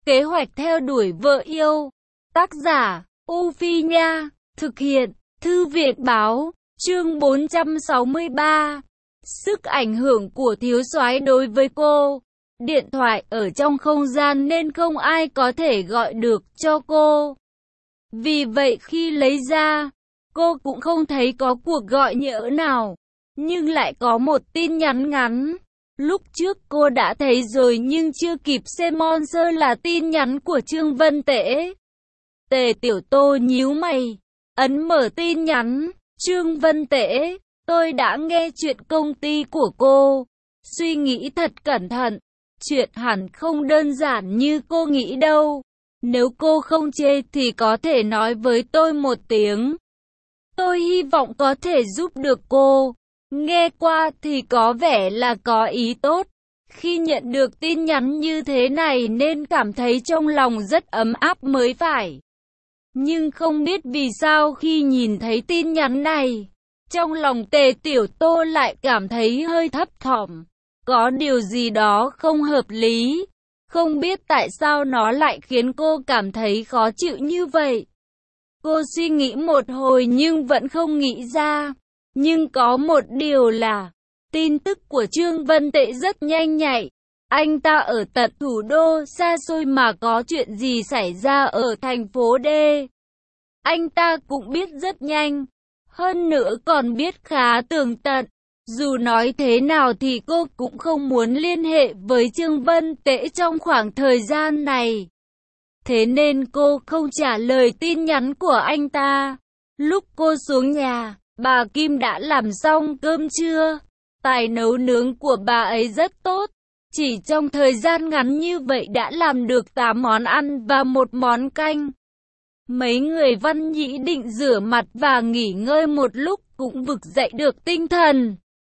Kế hoạch theo đuổi vợ yêu. Tác giả, U Phi Nha. Thực hiện, Thư viện Báo. Chương 463. Sức ảnh hưởng của thiếu soái đối với cô. Điện thoại ở trong không gian nên không ai có thể gọi được cho cô. Vì vậy khi lấy ra, cô cũng không thấy có cuộc gọi nhỡ nào. Nhưng lại có một tin nhắn ngắn. Lúc trước cô đã thấy rồi nhưng chưa kịp xem monster là tin nhắn của Trương Vân Tễ. Tề Tiểu Tô nhíu mày, ấn mở tin nhắn. Trương Vân Tễ, tôi đã nghe chuyện công ty của cô. Suy nghĩ thật cẩn thận. Chuyện hẳn không đơn giản như cô nghĩ đâu. Nếu cô không chê thì có thể nói với tôi một tiếng. Tôi hy vọng có thể giúp được cô. Nghe qua thì có vẻ là có ý tốt. Khi nhận được tin nhắn như thế này nên cảm thấy trong lòng rất ấm áp mới phải. Nhưng không biết vì sao khi nhìn thấy tin nhắn này, trong lòng Tề Tiểu Tô lại cảm thấy hơi thấp thỏm. Có điều gì đó không hợp lý. Không biết tại sao nó lại khiến cô cảm thấy khó chịu như vậy. Cô suy nghĩ một hồi nhưng vẫn không nghĩ ra. Nhưng có một điều là, tin tức của Trương Vân Tệ rất nhanh nhạy. Anh ta ở tận thủ đô xa xôi mà có chuyện gì xảy ra ở thành phố D. Anh ta cũng biết rất nhanh. Hơn nữa còn biết khá tường tận. Dù nói thế nào thì cô cũng không muốn liên hệ với Trương Vân Tễ trong khoảng thời gian này. Thế nên cô không trả lời tin nhắn của anh ta. Lúc cô xuống nhà, bà Kim đã làm xong cơm trưa. Tài nấu nướng của bà ấy rất tốt. Chỉ trong thời gian ngắn như vậy đã làm được 8 món ăn và 1 món canh. Mấy người Văn Nhĩ định rửa mặt và nghỉ ngơi một lúc cũng vực dậy được tinh thần.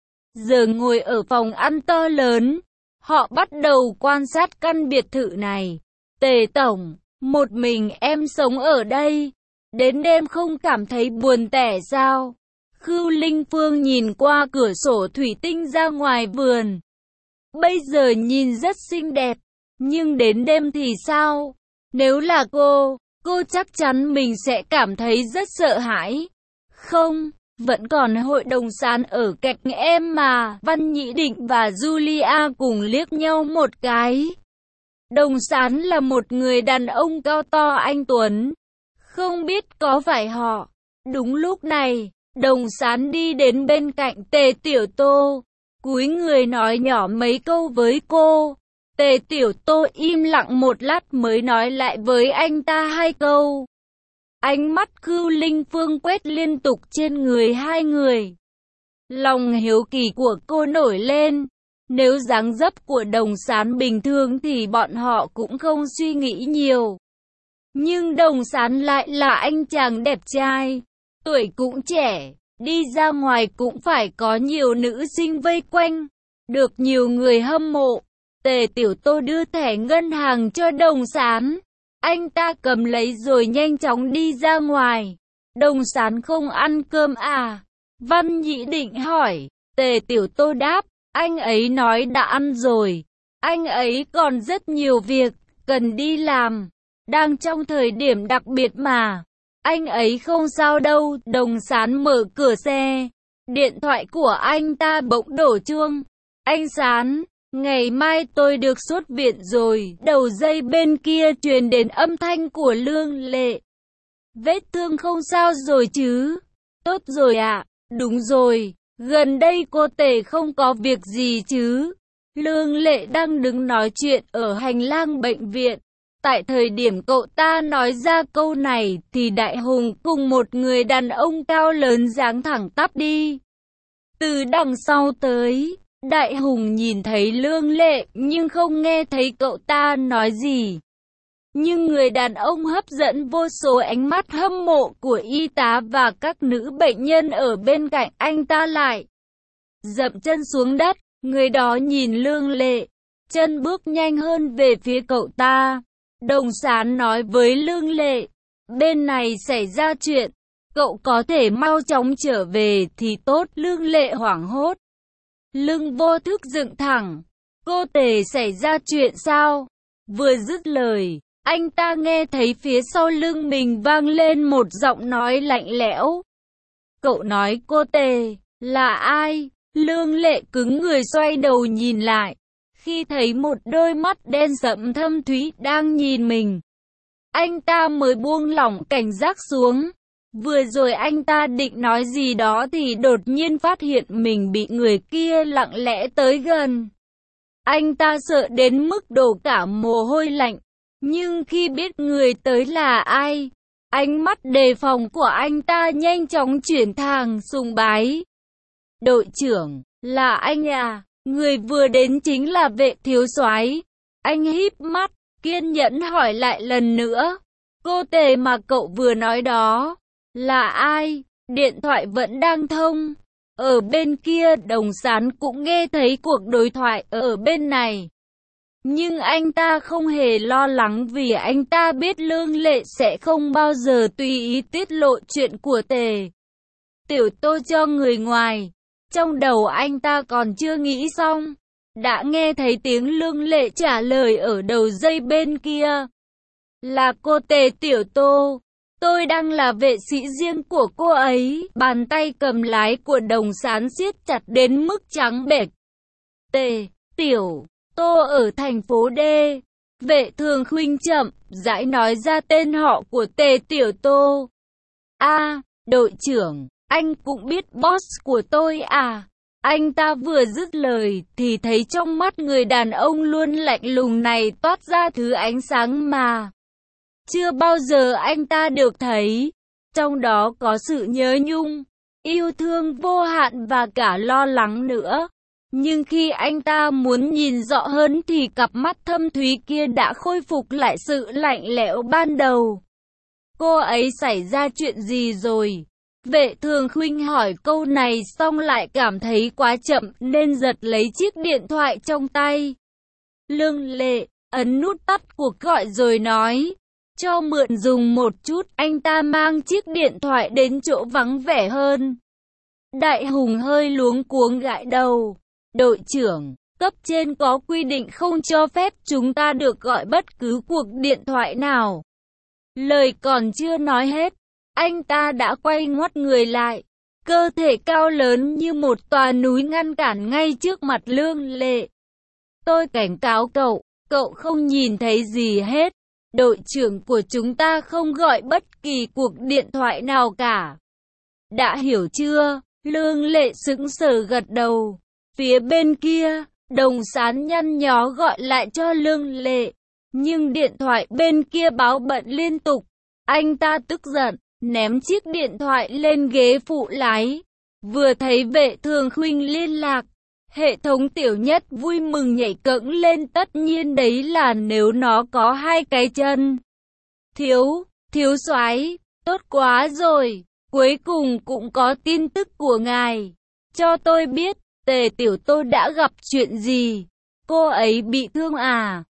Giờ ngồi ở phòng ăn to lớn, họ bắt đầu quan sát căn biệt thự này. Tề Tổng, một mình em sống ở đây, đến đêm không cảm thấy buồn tẻ sao? Khưu Linh Phương nhìn qua cửa sổ thủy tinh ra ngoài vườn. Bây giờ nhìn rất xinh đẹp, nhưng đến đêm thì sao? Nếu là cô chắc chắn mình sẽ cảm thấy rất sợ hãi. Không, vẫn còn Hội Đồng Sán ở cạnh em mà. Văn Nhĩ Định và Julia cùng liếc nhau một cái. Đồng Sán là một người đàn ông cao to anh tuấn. Không biết có phải họ. Đúng lúc này, Đồng Sán đi đến bên cạnh Tề Tiểu Tô, cúi người nói nhỏ mấy câu với cô. Tề Tiểu Tô im lặng một lát mới nói lại với anh ta 2 câu. Ánh mắt Khưu Linh Phương quét liên tục trên người hai người. Lòng hiếu kỳ của cô nổi lên. Nếu dáng dấp của Đồng Sán bình thường thì bọn họ cũng không suy nghĩ nhiều. Nhưng Đồng Sán lại là anh chàng đẹp trai, tuổi cũng trẻ, đi ra ngoài cũng phải có nhiều nữ sinh vây quanh, được nhiều người hâm mộ. Tề Tiểu Tô đưa thẻ ngân hàng cho Đồng Sán. Anh ta cầm lấy rồi nhanh chóng đi ra ngoài. Đồng Sán không ăn cơm à? Văn Nhĩ Định hỏi. Tề Tiểu Tô đáp, anh ấy nói đã ăn rồi. Anh ấy còn rất nhiều việc, cần đi làm. Đang trong thời điểm đặc biệt mà. Anh ấy không sao đâu. Đồng Sán mở cửa xe. Điện thoại của anh ta bỗng đổ chuông. Anh Sán, ngày mai tôi được xuất viện rồi. Đầu dây bên kia truyền đến âm thanh của Lương Lệ. Vết thương không sao rồi chứ? Tốt rồi ạ. Đúng rồi, gần đây cô Tề không có việc gì chứ? Lương Lệ đang đứng nói chuyện ở hành lang bệnh viện. Tại thời điểm cậu ta nói ra câu này thì Đại Hùng cùng một người đàn ông cao lớn dáng thẳng tắp đi. Từ đằng sau tới, Đại Hùng nhìn thấy Lương Lệ nhưng không nghe thấy cậu ta nói gì. Nhưng người đàn ông hấp dẫn vô số ánh mắt hâm mộ của y tá và các nữ bệnh nhân ở bên cạnh anh ta lại. Dậm chân xuống đất, người đó nhìn Lương Lệ, chân bước nhanh hơn về phía cậu ta. Đồng Sán nói với Lương Lệ, bên này xảy ra chuyện, cậu có thể mau chóng trở về thì tốt. Lương Lệ hoảng hốt, lưng vô thức dựng thẳng. Cô Tề xảy ra chuyện sao? Vừa dứt lời, anh ta nghe thấy phía sau lưng mình vang lên một giọng nói lạnh lẽo. Cậu nói cô Tề, là ai? Lương Lệ cứng người xoay đầu nhìn lại. Khi thấy một đôi mắt đen sẫm thâm thúy đang nhìn mình, anh ta mới buông lỏng cảnh giác xuống. Vừa rồi anh ta định nói gì đó thì đột nhiên phát hiện mình bị người kia lặng lẽ tới gần. Anh ta sợ đến mức đổ cả mồ hôi lạnh. Nhưng khi biết người tới là ai, ánh mắt đề phòng của anh ta nhanh chóng chuyển thành sùng bái. Đội trưởng, là anh à? Người vừa đến chính là Vệ thiếu soái. Anh híp mắt, kiên nhẫn hỏi lại lần nữa. Cô Tề mà cậu vừa nói đó, là ai? Điện thoại vẫn đang thông. Ở bên kia Đồng Sán cũng nghe thấy cuộc đối thoại ở bên này. Nhưng anh ta không hề lo lắng vì anh ta biết Lương Lệ sẽ không bao giờ tùy ý tiết lộ chuyện của Tề Tiểu Tô cho người ngoài. Trong đầu anh ta còn chưa nghĩ xong, đã nghe thấy tiếng Lương Lệ trả lời ở đầu dây bên kia. Là cô Tề Tiểu Tô, tôi đang là vệ sĩ riêng của cô ấy. Bàn tay cầm lái của Đồng Sán siết chặt đến mức trắng bệch. Tề Tiểu Tô ở thành phố D. Vệ Thường Khuynh chậm rãi nói ra tên họ của Tề Tiểu Tô. Đội trưởng, anh cũng biết boss của tôi à? Anh ta vừa dứt lời thì thấy trong mắt người đàn ông luôn lạnh lùng này toát ra thứ ánh sáng mà chưa bao giờ anh ta được thấy. Trong đó có sự nhớ nhung, yêu thương vô hạn và cả lo lắng nữa. Nhưng khi anh ta muốn nhìn rõ hơn thì cặp mắt thâm thúy kia đã khôi phục lại sự lạnh lẽo ban đầu. Cô ấy xảy ra chuyện gì rồi? Vệ Thường Khuynh hỏi câu này xong lại cảm thấy quá chậm nên giật lấy chiếc điện thoại trong tay. Lương Lệ ấn nút tắt cuộc gọi rồi nói, cho mượn dùng một chút. Anh ta mang chiếc điện thoại đến chỗ vắng vẻ hơn. Đại Hùng hơi luống cuống gãi đầu. Đội trưởng, cấp trên có quy định không cho phép chúng ta được gọi bất cứ cuộc điện thoại nào. Lời còn chưa nói hết, anh ta đã quay ngoắt người lại. Cơ thể cao lớn như một tòa núi ngăn cản ngay trước mặt Lương Lệ. Tôi cảnh cáo cậu, cậu không nhìn thấy gì hết. Đội trưởng của chúng ta không gọi bất kỳ cuộc điện thoại nào cả. Đã hiểu chưa? Lương Lệ sững sờ gật đầu. Phía bên kia, Đồng Sán nhăn nhó gọi lại cho Lương Lệ. Nhưng điện thoại bên kia báo bận liên tục. Anh ta tức giận, ném chiếc điện thoại lên ghế phụ lái. Vừa thấy Vệ Thường Khuynh liên lạc, hệ thống Tiểu Nhất vui mừng nhảy cẫng lên, tất nhiên đấy là nếu nó có hai cái chân. Thiếu soái, tốt quá rồi, cuối cùng cũng có tin tức của ngài. Cho tôi biết, Tề Tiểu Tô đã gặp chuyện gì? Cô ấy bị thương à?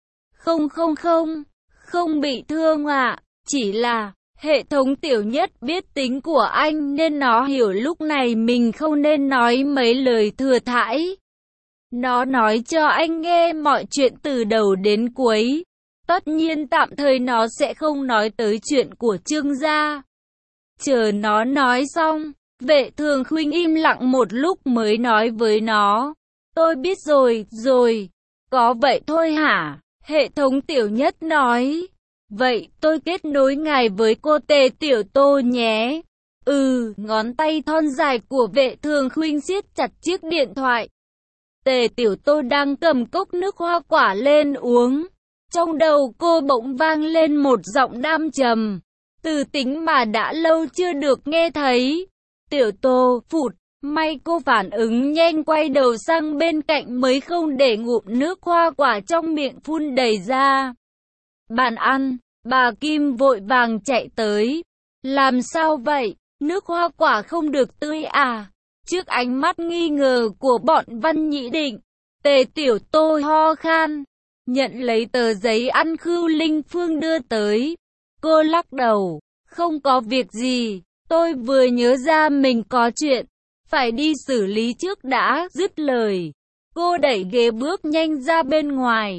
Không bị thương ạ, chỉ là hệ thống Tiểu Nhất biết tính của anh nên nó hiểu lúc này mình không nên nói mấy lời thừa thãi. Nó nói cho anh nghe mọi chuyện từ đầu đến cuối. Tất nhiên tạm thời nó sẽ không nói tới chuyện của Trương gia. Chờ nó nói xong, Vệ Thường Khuynh im lặng một lúc mới nói với nó. Tôi biết rồi. Có vậy thôi hả? Hệ thống Tiểu Nhất nói. Vậy tôi kết nối ngài với cô Tề Tiểu Tô nhé. Ngón tay thon dài của Vệ Thường Khuynh siết chặt chiếc điện thoại. Tề Tiểu Tô đang cầm cốc nước hoa quả lên uống. Trong đầu cô bỗng vang lên một giọng đam trầm, từ tính mà đã lâu chưa được nghe thấy. Tiểu Tô, phụt, may cô phản ứng nhanh quay đầu sang bên cạnh mới không để ngụm nước hoa quả trong miệng phun đầy ra. Bàn ăn, bà Kim vội vàng chạy tới. Làm sao vậy? Nước hoa quả không được tươi à? Trước ánh mắt nghi ngờ của bọn Văn Nhĩ Định, Tề Tiểu Tô ho khan, nhận lấy tờ giấy ăn Khưu Linh Phương đưa tới. Cô lắc đầu, không có việc gì, tôi vừa nhớ ra mình có chuyện, phải đi xử lý trước đã. Dứt lời, cô đẩy ghế bước nhanh ra bên ngoài.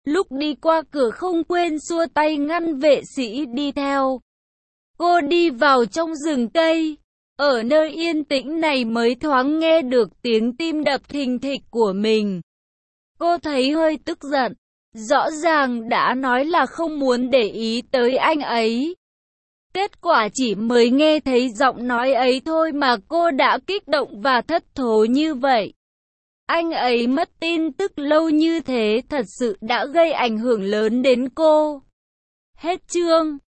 Lúc đi qua cửa không quên xua tay ngăn vệ sĩ đi theo. Cô đi vào trong rừng cây. Ở nơi yên tĩnh này mới thoáng nghe được tiếng tim đập thình thịch của mình. Cô thấy hơi tức giận. Rõ ràng đã nói là không muốn để ý tới anh ấy. Kết quả chỉ mới nghe thấy giọng nói ấy thôi mà cô đã kích động và thất thố như vậy. Anh ấy mất tin tức lâu như thế thật sự đã gây ảnh hưởng lớn đến cô. Hết chương.